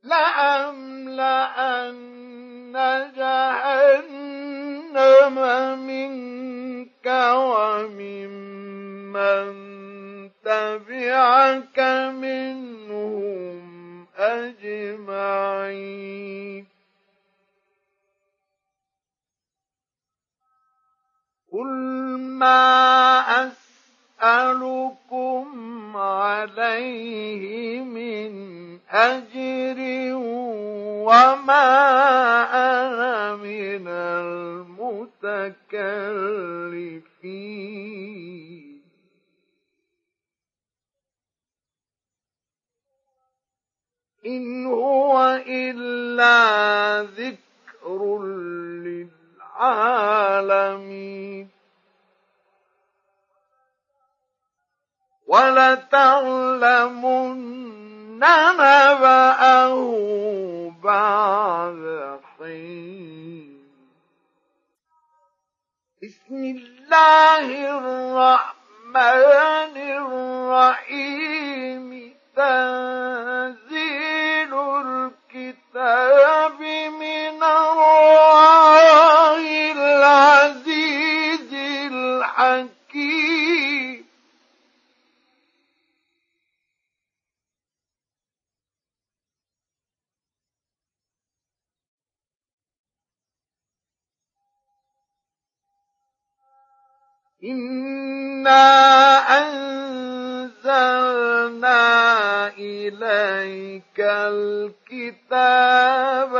لأملأن جهنم منك وممن تبعك منهم أجمعين قل ما أسألكم عليه من أجر وما أنا من المتكلفين إن هو إلا ذكر للعالمين ولتعلمن نبأه بعد حين بسم الله الرحمن الرحيم تنزيل الكتاب من الله العزيز الحكيم إنا أنزلنا إليك الكتاب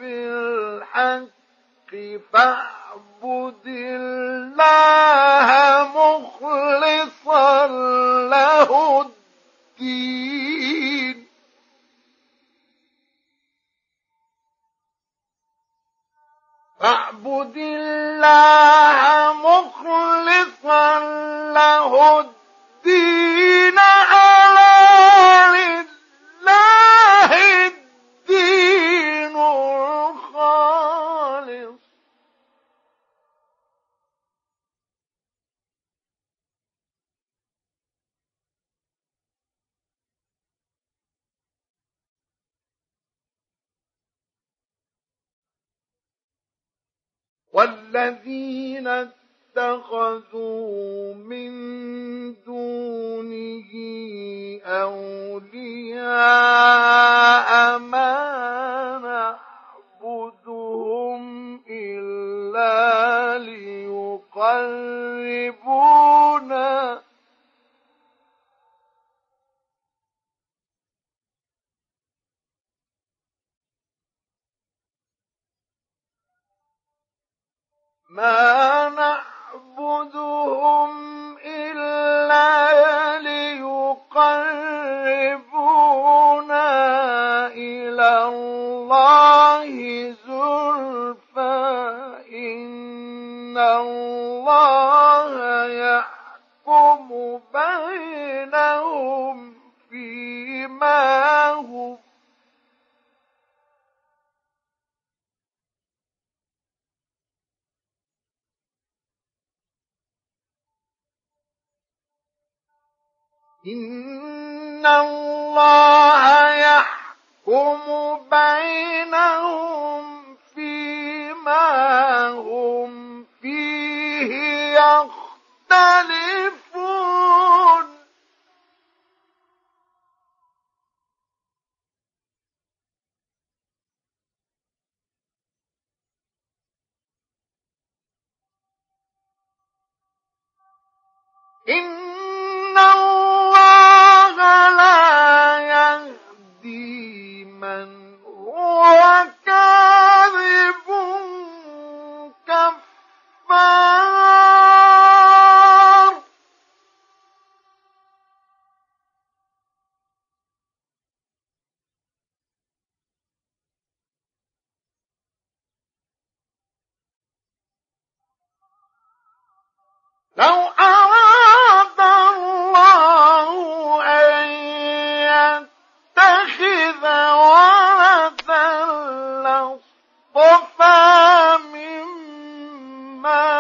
بالحق فاعبد الله مخلصا له الدين فاعبد الله مخلصا له الدين ألا لله الدين الخالص والذين اتخذوا من دونه أولياء ما نعبدهم إلا ليقربونا ما نعبدهم إلا ليقربونا إلى الله زلفى إن الله يحكم بينهم فيما هم إن الله يحكم بينهم فيما هم فيه يختلفون إن الله لا يهدي من هو كاذب كفار لو أراد الله أن يتخذ ولدا لاصطفى مما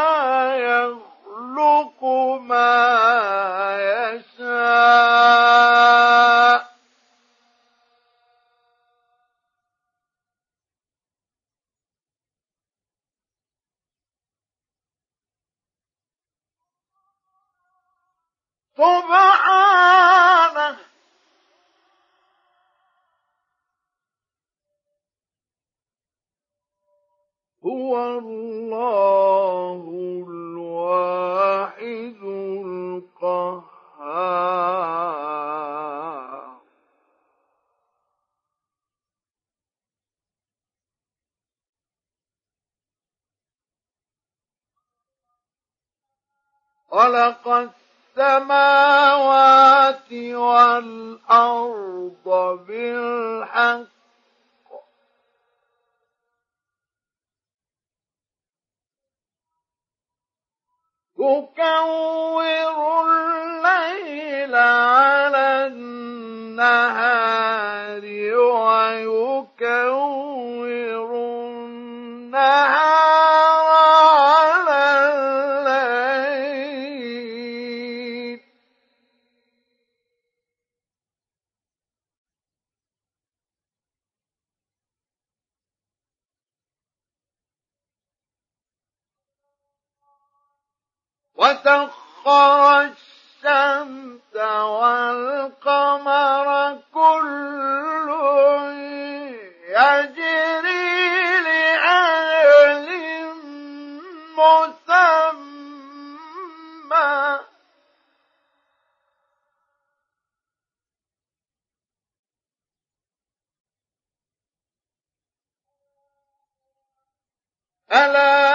يخلق ما يشاء هُوَ اللَّهُ الْوَاحِدُ الْقَهَّارُ. خَلَقَ السَّمَاوَاتِ وَالْأَرْضَ بِالْحَقِّ يُكَوِّرُ اللَّيْلَ عَلَى النَّهَارِ وَيُكَوِّرُ النَّهَارَ عَلَى اللَّيْلِ وَسَخَّرَ الشَّمْسَ وَالْقَمَرَ كُلٌّ يَجْرِي لِأَجَلٍ مُّسَمًّى ۚ أَلَا